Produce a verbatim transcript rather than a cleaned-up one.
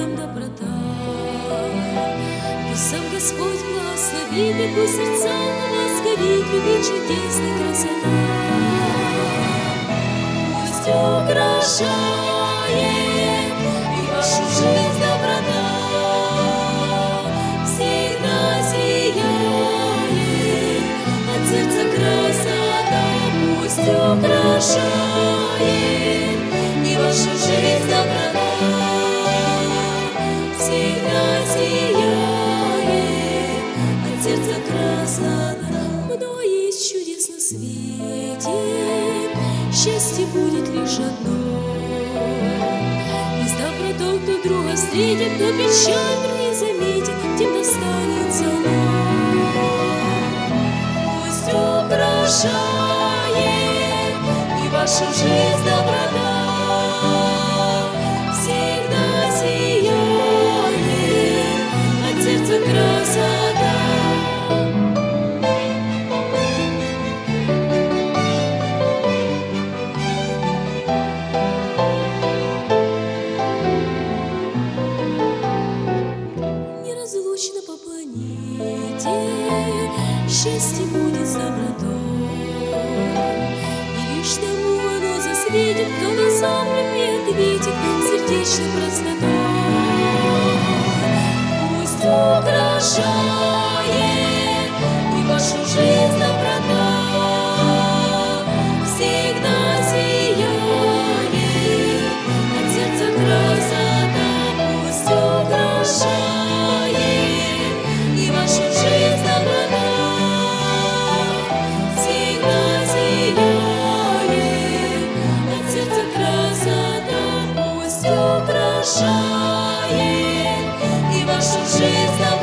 нам доброта. Пусть сам Господь благословит, и пусть сердца вас горит любви чудесной красота. Пусть украшает и вашу жизнь доброта, всегда сияет от сердца красота. Пусть украшает и вашу жизнь доброта, всегда сияет от сердца красота. Много есть чудес на свете, счастье будет лишь одно. И с добротой кто друга встретит, кто печаль не заметит, тем достанется нам. Пусть украшает и вашу жизнь доброта, всегда сияет от сердца красота. Неразлучно по планете счастье будет с добротой, и лишь тому оно засветит, кто на зов любви ответит сердечной простотой. Пусть украшает и вашу жизнь доброта, всегда сияет от сердца красота. Пусть украшает и вашу жизнь доброта, всегда сияет от сердца красота. Пусть украшает и вашу жизнь доброта,